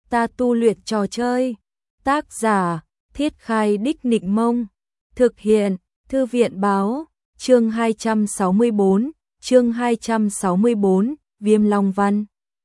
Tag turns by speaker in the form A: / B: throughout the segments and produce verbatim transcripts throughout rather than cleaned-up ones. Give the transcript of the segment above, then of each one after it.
A: ta tu luyện trò chơi. Tác giả, Thiết Khai Đích Nịnh Mông. Thực hiện, Thư viện Báo. Chương hai trăm sáu mươi bốn, chương hai trăm sáu mươi bốn, Viêm Long Văn.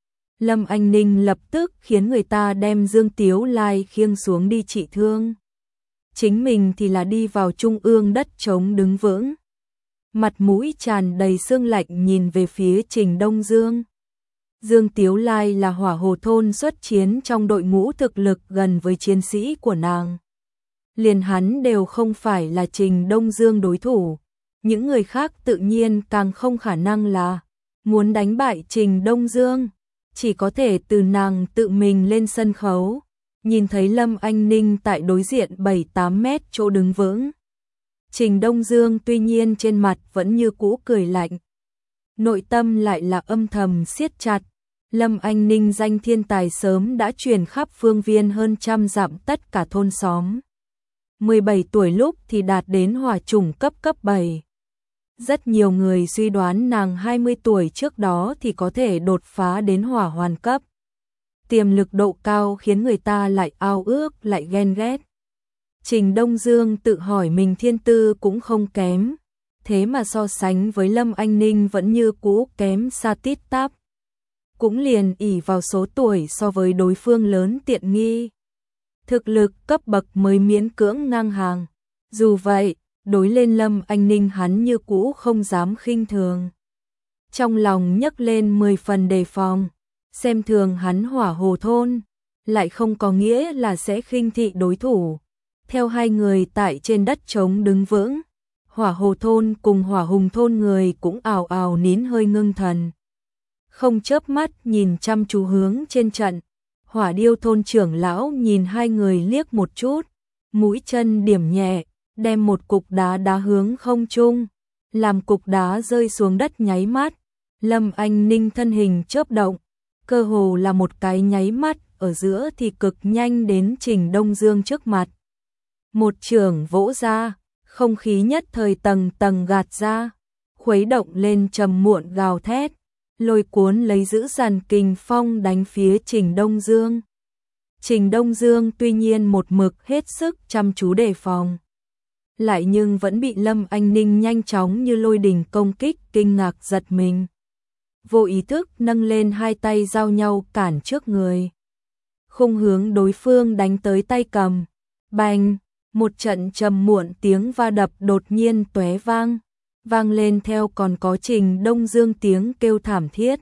A: Lâm Anh Ninh lập tức khiến người ta đem Dương Tiếu Lai khiêng xuống đi trị thương. Chính mình thì là đi vào trung ương đất trống đứng vững. Mặt mũi tràn đầy sương lạnh nhìn về phía Trình Đông Dương. Dương Tiếu Lai là hỏa hồ thôn xuất chiến trong đội ngũ thực lực gần với chiến sĩ của nàng. Liền hắn đều không phải là Trình Đông Dương đối thủ. Những người khác tự nhiên càng không khả năng là muốn đánh bại Trình Đông Dương. Chỉ có thể từ nàng tự mình lên sân khấu. Nhìn thấy Lâm Anh Ninh tại đối diện bảy tám mét chỗ đứng vững. Trình Đông Dương tuy nhiên trên mặt vẫn như cũ cười lạnh. Nội tâm lại là âm thầm siết chặt. Lâm Anh Ninh danh thiên tài sớm đã truyền khắp phương viên hơn trăm dặm tất cả thôn xóm. mười bảy tuổi lúc thì đạt đến hỏa chủng cấp cấp bảy. Rất nhiều người suy đoán nàng hai mươi tuổi trước đó thì có thể đột phá đến hỏa hoàn cấp. Tiềm lực độ cao khiến người ta lại ao ước lại ghen ghét. Trình Đông Dương tự hỏi mình thiên tư cũng không kém. Thế mà so sánh với Lâm Anh Ninh vẫn như cũ kém xa tít tắp. Cũng liền ỷ vào số tuổi so với đối phương lớn tiện nghi. Thực lực cấp bậc mới miễn cưỡng ngang hàng. Dù vậy, đối lên Lâm Anh Ninh hắn như cũ không dám khinh thường. Trong lòng nhấc lên mười phần đề phòng. Xem thường hắn hỏa hồ thôn, lại không có nghĩa là sẽ khinh thị đối thủ. Theo hai người tại trên đất trống đứng vững, hỏa hồ thôn cùng hỏa hùng thôn người cũng ào ào nín hơi ngưng thần. Không chớp mắt nhìn chăm chú hướng trên trận, hỏa điêu thôn trưởng lão nhìn hai người liếc một chút, mũi chân điểm nhẹ, đem một cục đá đá hướng không trung, làm cục đá rơi xuống đất nháy mắt. Lâm Anh Ninh thân hình chớp động, cơ hồ là một cái nháy mắt, ở giữa thì cực nhanh đến Trình Đông Dương trước mặt. Một chưởng vỗ ra, không khí nhất thời tầng tầng gạt ra, khuấy động lên trầm muộn gào thét, lôi cuốn lấy dữ dằn kình phong đánh phía Trình Đông Dương. Trình Đông Dương tuy nhiên một mực hết sức chăm chú đề phòng, lại nhưng vẫn bị Lâm Anh Ninh nhanh chóng như lôi đình công kích kinh ngạc giật mình. Vô ý thức nâng lên hai tay giao nhau cản trước người. Khung hướng đối phương đánh tới tay cầm. Bành, một trận trầm muộn tiếng va đập đột nhiên tóe vang. Vang lên theo còn có Trình Đông Dương tiếng kêu thảm thiết.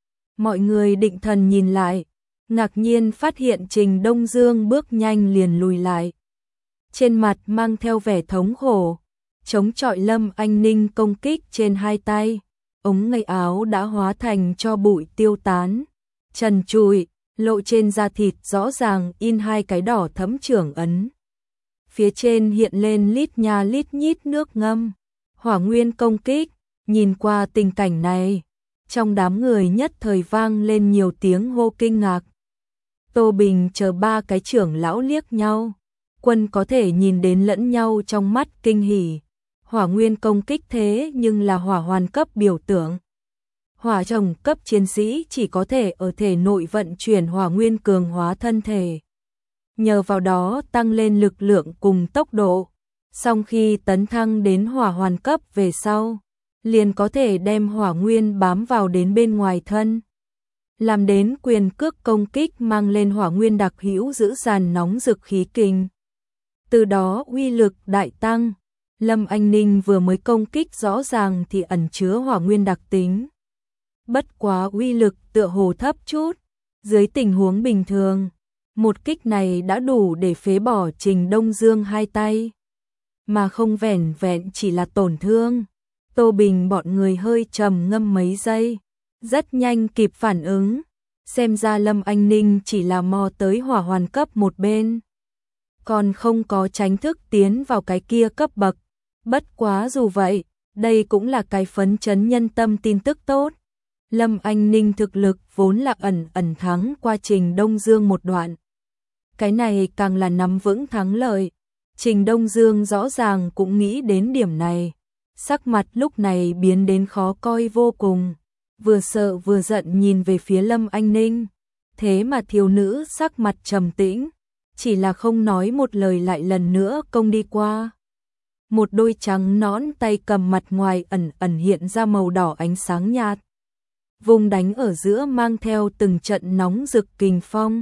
A: Mọi người định thần nhìn lại, ngạc nhiên phát hiện Trình Đông Dương bước nhanh liền lùi lại. Trên mặt mang theo vẻ thống khổ, chống chọi Lâm Anh Ninh công kích trên hai tay. Ống ngay áo đã hóa thành cho bụi tiêu tán, trần trụi, lộ trên da thịt rõ ràng in hai cái đỏ thẫm trưởng ấn. Phía trên hiện lên lít nha lít nhít nước ngâm, hỏa nguyên công kích. Nhìn qua tình cảnh này, trong đám người nhất thời vang lên nhiều tiếng hô kinh ngạc. Tô Bình chờ ba cái trưởng lão liếc nhau, quân có thể nhìn đến lẫn nhau trong mắt kinh hỉ. Hỏa nguyên công kích thế nhưng là hỏa hoàn cấp biểu tượng. Hỏa trồng cấp chiến sĩ chỉ có thể ở thể nội vận chuyển hỏa nguyên cường hóa thân thể. Nhờ vào đó tăng lên lực lượng cùng tốc độ. Song khi tấn thăng đến hỏa hoàn cấp về sau, liền có thể đem hỏa nguyên bám vào đến bên ngoài thân. Làm đến quyền cước công kích mang lên hỏa nguyên đặc hữu giữ dàn nóng rực khí kình. Từ đó uy lực đại tăng. Lâm Anh Ninh vừa mới công kích rõ ràng thì ẩn chứa hỏa nguyên đặc tính. Bất quá uy lực tựa hồ thấp chút. Dưới tình huống bình thường, một kích này đã đủ để phế bỏ Trình Đông Dương hai tay. Mà không vẻn vẹn chỉ là tổn thương. Tô Bình bọn người hơi trầm ngâm mấy giây, rất nhanh kịp phản ứng. Xem ra Lâm Anh Ninh chỉ là mò tới hỏa hoàn cấp một bên, còn không có tránh thức tiến vào cái kia cấp bậc. Bất quá dù vậy, đây cũng là cái phấn chấn nhân tâm tin tức tốt. Lâm Anh Ninh thực lực vốn là ẩn ẩn thắng qua Trình Đông Dương một đoạn. Cái này càng là nắm vững thắng lợi. Trình Đông Dương rõ ràng cũng nghĩ đến điểm này. Sắc mặt lúc này biến đến khó coi vô cùng. Vừa sợ vừa giận nhìn về phía Lâm Anh Ninh. Thế mà thiếu nữ sắc mặt trầm tĩnh, chỉ là không nói một lời lại lần nữa công đi qua. Một đôi trắng nõn tay cầm mặt ngoài ẩn ẩn hiện ra màu đỏ ánh sáng nhạt. Vùng đánh ở giữa mang theo từng trận nóng rực kình phong,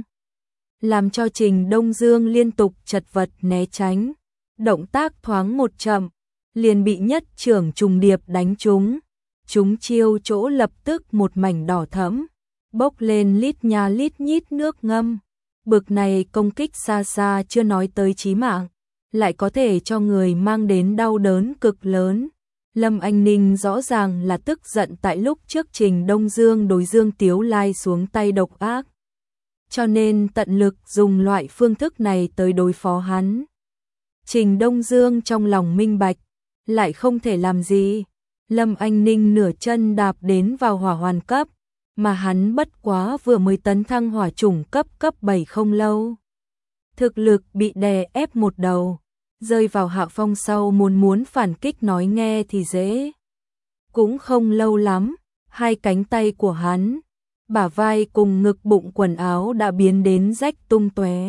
A: làm cho Trình Đông Dương liên tục chật vật né tránh. Động tác thoáng một chậm, liền bị nhất trưởng trùng điệp đánh trúng. Chúng chiêu chỗ lập tức một mảnh đỏ thẫm, bốc lên lít nha lít nhít nước ngâm. Bực này công kích xa xa chưa nói tới chí mạng, lại có thể cho người mang đến đau đớn cực lớn. Lâm Anh Ninh rõ ràng là tức giận tại lúc trước Trình Đông Dương đối Dương Tiếu Lai xuống tay độc ác, cho nên tận lực dùng loại phương thức này tới đối phó hắn. Trình Đông Dương trong lòng minh bạch, lại không thể làm gì. Lâm Anh Ninh nửa chân đạp đến vào hỏa hoàn cấp, mà hắn bất quá vừa mới tấn thăng hỏa chủng cấp cấp bảy không lâu. Thực lực bị đè ép một đầu, rơi vào hạ phong sau muốn muốn phản kích nói nghe thì dễ. Cũng không lâu lắm, hai cánh tay của hắn, bả vai cùng ngực bụng quần áo đã biến đến rách tung tóe.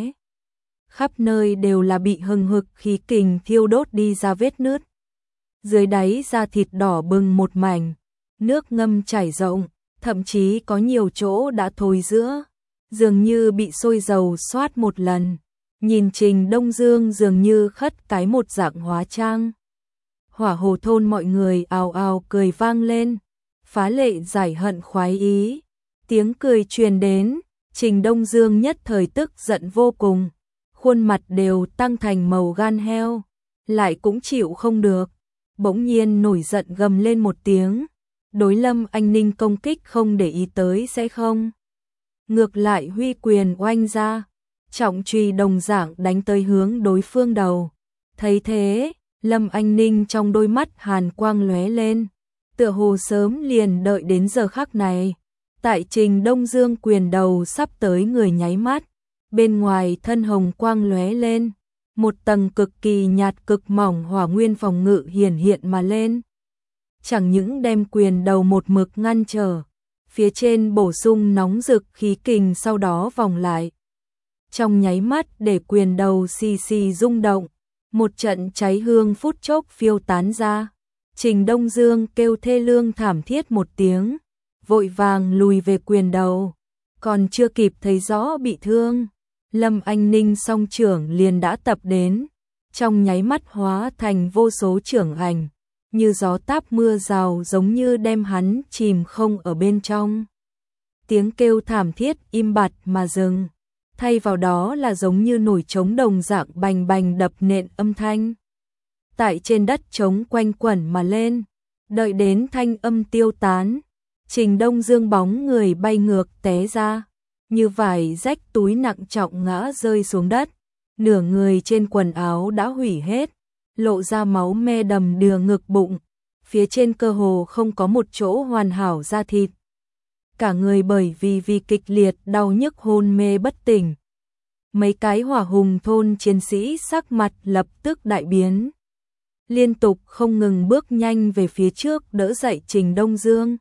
A: Khắp nơi đều là bị hừng hực khí kình thiêu đốt đi ra vết nứt. Dưới đáy da thịt đỏ bừng một mảnh, nước ngâm chảy rộng, thậm chí có nhiều chỗ đã thối rữa, dường như bị sôi dầu xoát một lần. Nhìn Trình Đông Dương dường như khất cái một dạng hóa trang. Hỏa Hồ thôn mọi người ào ào cười vang lên, phá lệ giải hận khoái ý. Tiếng cười truyền đến, Trình Đông Dương nhất thời tức giận vô cùng, khuôn mặt đều tăng thành màu gan heo, lại cũng chịu không được, bỗng nhiên nổi giận gầm lên một tiếng, đối Lâm Anh Ninh công kích không để ý tới sẽ không. Ngược lại huy quyền oanh ra, trọng truy đồng dạng đánh tới hướng đối phương đầu. Thấy thế, Lâm Anh Ninh trong đôi mắt hàn quang lóe lên, tựa hồ sớm liền đợi đến giờ khắc này. Tại Trình Đông Dương quyền đầu sắp tới người nháy mắt, bên ngoài thân hồng quang lóe lên, một tầng cực kỳ nhạt cực mỏng hỏa nguyên phòng ngự hiển hiện mà lên. Chẳng những đem quyền đầu một mực ngăn trở, phía trên bổ sung nóng rực khí kình sau đó vòng lại. Trong nháy mắt để quyền đầu xì xì rung động, một trận cháy hương phút chốc phiêu tán ra. Trình Đông Dương kêu thê lương thảm thiết một tiếng, vội vàng lùi về quyền đầu, còn chưa kịp thấy rõ bị thương, Lâm Anh Ninh song trưởng liền đã tập đến, trong nháy mắt hóa thành vô số trưởng ảnh, như gió táp mưa rào giống như đem hắn chìm không ở bên trong. Tiếng kêu thảm thiết im bặt mà dừng, thay vào đó là giống như nổi trống đồng dạng bành bành đập nện âm thanh. Tại trên đất trống quanh quẩn mà lên, đợi đến thanh âm tiêu tán, Trình Đông Dương bóng người bay ngược té ra, như vải rách túi nặng trọng ngã rơi xuống đất, nửa người trên quần áo đã hủy hết, lộ ra máu me đầm đìa ngực bụng, phía trên cơ hồ không có một chỗ hoàn hảo da thịt. Cả người bởi vì vì kịch liệt đau nhức hôn mê bất tỉnh. Mấy cái Hỏa Hùng thôn chiến sĩ sắc mặt lập tức đại biến, liên tục không ngừng bước nhanh về phía trước đỡ dậy Trình Đông Dương.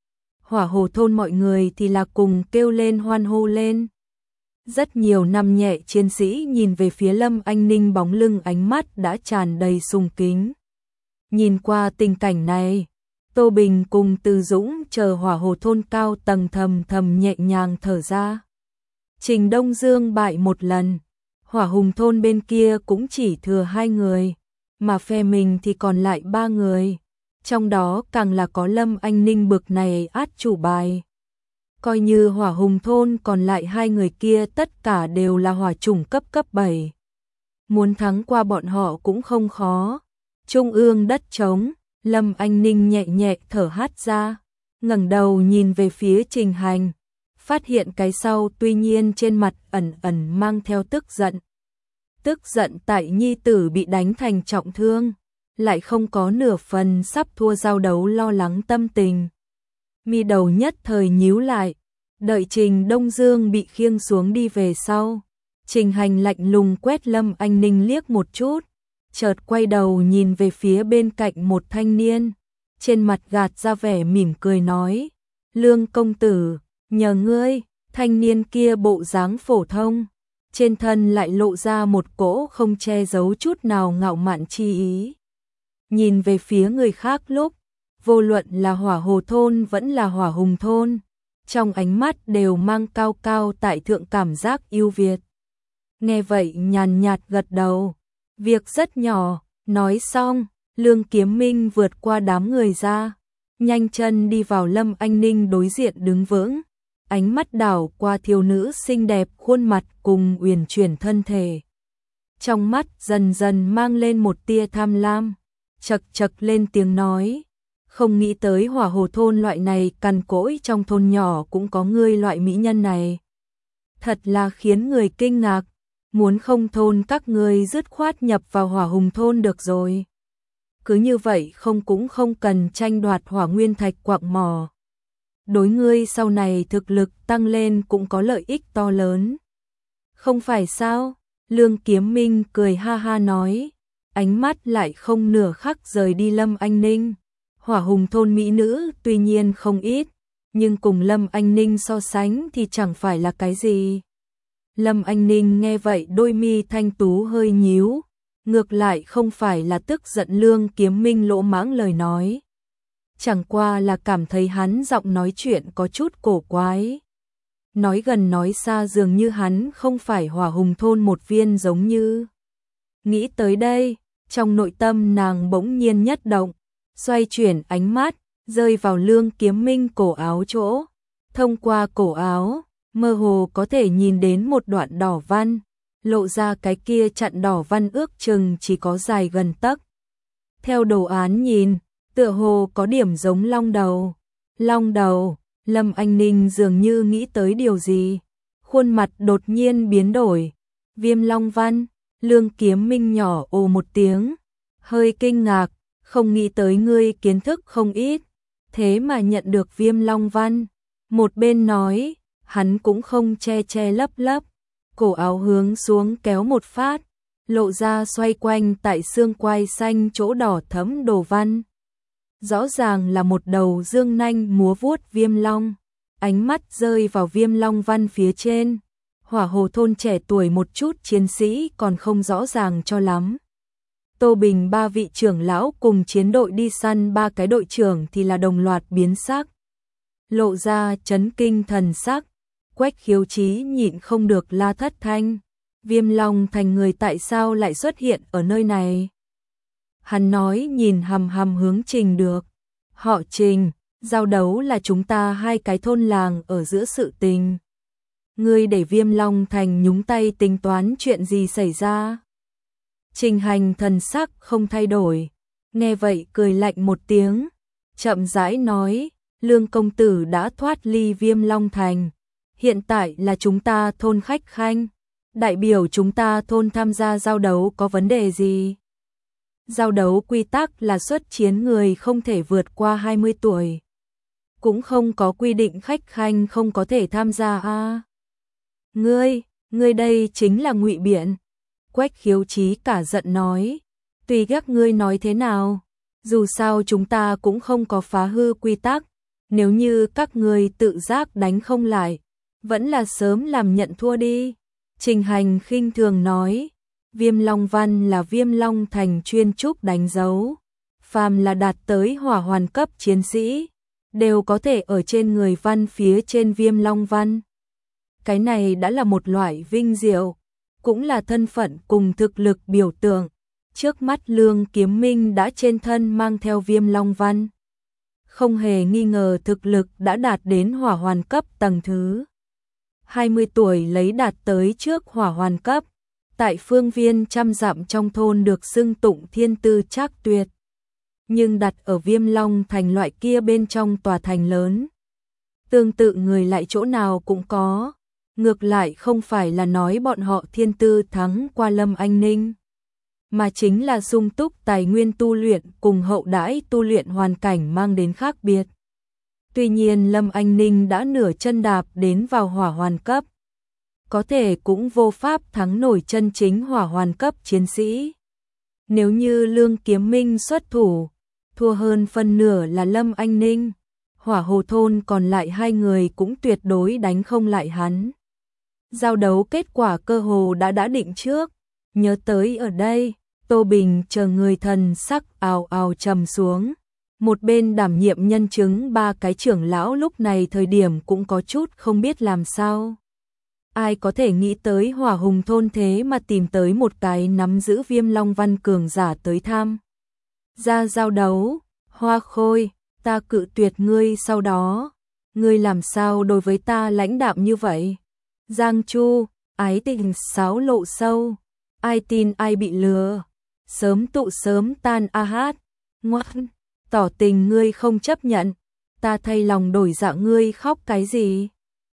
A: Hỏa Hồ thôn mọi người thì là cùng kêu lên hoan hô lên. Rất nhiều năm nhẹ chiến sĩ nhìn về phía Lâm Anh Ninh bóng lưng ánh mắt đã tràn đầy sùng kính. Nhìn qua tình cảnh này, Tô Bình cùng Từ Dũng chờ Hỏa Hồ thôn cao tầng thầm thầm nhẹ nhàng thở ra. Trình Đông Dương bại một lần, Hỏa Hùng thôn bên kia cũng chỉ thừa hai người, mà phe mình thì còn lại ba người. Trong đó càng là có Lâm Anh Ninh bực này át chủ bài. Coi như Hỏa Hùng thôn còn lại hai người kia tất cả đều là hỏa chủng cấp cấp bảy. Muốn thắng qua bọn họ cũng không khó. Trung ương đất trống, Lâm Anh Ninh nhẹ nhẹ thở hắt ra, ngẩng đầu nhìn về phía Trình Hành, phát hiện cái sau tuy nhiên trên mặt ẩn ẩn mang theo tức giận. Tức giận tại nhi tử bị đánh thành trọng thương, lại không có nửa phần sắp thua giao đấu lo lắng tâm tình. Mi đầu nhất thời nhíu lại, đợi Trình Đông Dương bị khiêng xuống đi về sau. Trình Hành lạnh lùng quét Lâm Anh Ninh liếc một chút, chợt quay đầu nhìn về phía bên cạnh một thanh niên, trên mặt gạt ra vẻ mỉm cười nói, Lương công tử, nhờ ngươi. Thanh niên kia bộ dáng phổ thông, trên thân lại lộ ra một cỗ không che giấu chút nào ngạo mạn chi ý. Nhìn về phía người khác lúc, vô luận là Hỏa Hồ thôn vẫn là Hỏa Hùng thôn, trong ánh mắt đều mang cao cao tại thượng cảm giác yêu Việt. Nghe vậy nhàn nhạt gật đầu, việc rất nhỏ, nói xong, Lương Kiếm Minh vượt qua đám người ra, nhanh chân đi vào Lâm Anh Ninh đối diện đứng vững, ánh mắt đảo qua thiếu nữ xinh đẹp khuôn mặt cùng uyển chuyển thân thể. Trong mắt dần dần mang lên một tia tham lam, chật chật lên tiếng nói, không nghĩ tới Hỏa Hồ thôn loại này cằn cỗi trong thôn nhỏ cũng có ngươi loại mỹ nhân này. Thật là khiến người kinh ngạc, muốn không thôn các ngươi dứt khoát nhập vào Hỏa Hùng thôn được rồi. Cứ như vậy không cũng không cần tranh đoạt hỏa nguyên thạch quạng mỏ. Đối ngươi sau này thực lực tăng lên cũng có lợi ích to lớn. Không phải sao? Lương Kiếm Minh cười ha ha nói, ánh mắt lại không nửa khắc rời đi Lâm Anh Ninh. Hỏa Hùng thôn mỹ nữ tuy nhiên không ít, nhưng cùng Lâm Anh Ninh so sánh thì chẳng phải là cái gì. Lâm Anh Ninh nghe vậy đôi mi thanh tú hơi nhíu, ngược lại không phải là tức giận Lương Kiếm Minh lỗ mãng lời nói. Chẳng qua là cảm thấy hắn giọng nói chuyện có chút cổ quái. Nói gần nói xa dường như hắn không phải Hỏa Hùng thôn một viên giống như. Nghĩ tới đây, trong nội tâm nàng bỗng nhiên nhất động, xoay chuyển ánh mắt, rơi vào Lương Kiếm Minh cổ áo chỗ. Thông qua cổ áo, mơ hồ có thể nhìn đến một đoạn đỏ văn, lộ ra cái kia chặn đỏ văn ước chừng chỉ có dài gần tấc. Theo đồ án nhìn, tựa hồ có điểm giống long đầu. Long đầu, Lâm Anh Ninh dường như nghĩ tới điều gì, khuôn mặt đột nhiên biến đổi. Viêm long văn, Lương Kiếm Minh nhỏ ồ một tiếng, hơi kinh ngạc, không nghĩ tới ngươi kiến thức không ít, thế mà nhận được viêm long văn. Một bên nói, hắn cũng không che che lấp lấp, cổ áo hướng xuống kéo một phát, lộ ra xoay quanh tại xương quai xanh chỗ đỏ thẫm đồ văn. Rõ ràng là một đầu dương nanh múa vuốt viêm long, ánh mắt rơi vào viêm long văn phía trên. Hỏa Hồ thôn trẻ tuổi một chút chiến sĩ còn không rõ ràng cho lắm. Tô Bình ba vị trưởng lão cùng chiến đội đi săn ba cái đội trưởng thì là đồng loạt biến sắc, lộ ra chấn kinh thần sắc. Quách Khiếu Chí nhịn không được la thất thanh, Viêm Long Thành người tại sao lại xuất hiện ở nơi này? Hắn nói nhìn hằm hằm hướng Trình được, họ Trình, giao đấu là chúng ta hai cái thôn làng ở giữa sự tình. Ngươi để Viêm Long Thành nhúng tay tính toán chuyện gì xảy ra? Trình Hành thần sắc không thay đổi, nghe vậy cười lạnh một tiếng, chậm rãi nói, Lương công tử đã thoát ly Viêm Long Thành, hiện tại là chúng ta thôn khách khanh, đại biểu chúng ta thôn tham gia giao đấu có vấn đề gì? Giao đấu quy tắc là xuất chiến người không thể vượt qua hai mươi tuổi, cũng không có quy định khách khanh không có thể tham gia a. À, ngươi, ngươi đây chính là ngụy biện. Quách Khiếu Chí cả giận nói, tùy các ngươi nói thế nào, dù sao chúng ta cũng không có phá hư quy tắc, nếu như các ngươi tự giác đánh không lại, vẫn là sớm làm nhận thua đi. Trình Hành khinh thường nói, Viêm Long Văn là Viêm Long Thành chuyên trúc đánh dấu, phàm là đạt tới hỏa hoàn cấp chiến sĩ, đều có thể ở trên người văn phía trên Viêm Long Văn. Cái này đã là một loại vinh diệu, cũng là thân phận cùng thực lực biểu tượng. Trước mắt Lương Kiếm Minh đã trên thân mang theo Viêm Long Văn, không hề nghi ngờ thực lực đã đạt đến hỏa hoàn cấp tầng thứ hai mươi tuổi, lấy đạt tới trước hỏa hoàn cấp, tại phương viên trăm dặm trong thôn được xưng tụng thiên tư trác tuyệt. Nhưng đặt ở Viêm Long Thành loại kia bên trong tòa thành lớn, tương tự người lại chỗ nào cũng có, ngược lại không phải là nói bọn họ thiên tư thắng qua Lâm Anh Ninh, mà chính là sung túc tài nguyên tu luyện cùng hậu đãi tu luyện hoàn cảnh mang đến khác biệt. Tuy nhiên Lâm Anh Ninh đã nửa chân đạp đến vào hỏa hoàn cấp, có thể cũng vô pháp thắng nổi chân chính hỏa hoàn cấp chiến sĩ. Nếu như Lương Kiếm Minh xuất thủ, thua hơn phân nửa là Lâm Anh Ninh. Hỏa Hồ thôn còn lại hai người cũng tuyệt đối đánh không lại hắn. Giao đấu kết quả cơ hồ đã đã định trước, nhớ tới ở đây, Tô Bình chờ người thần sắc ào ào trầm xuống. Một bên đảm nhiệm nhân chứng ba cái trưởng lão lúc này thời điểm cũng có chút không biết làm sao. Ai có thể nghĩ tới Hỏa Hùng thôn thế mà tìm tới một cái nắm giữ Viêm Long Văn cường giả tới tham gia giao đấu. Hoa Khôi, ta cự tuyệt ngươi, sau đó ngươi làm sao đối với ta lãnh đạm như vậy? Giang Chu, ái tình xáo lộ sâu, ai tin ai bị lừa, sớm tụ sớm tan a hát. Ngoan, tỏ tình ngươi không chấp nhận, ta thay lòng đổi dạ, ngươi khóc cái gì?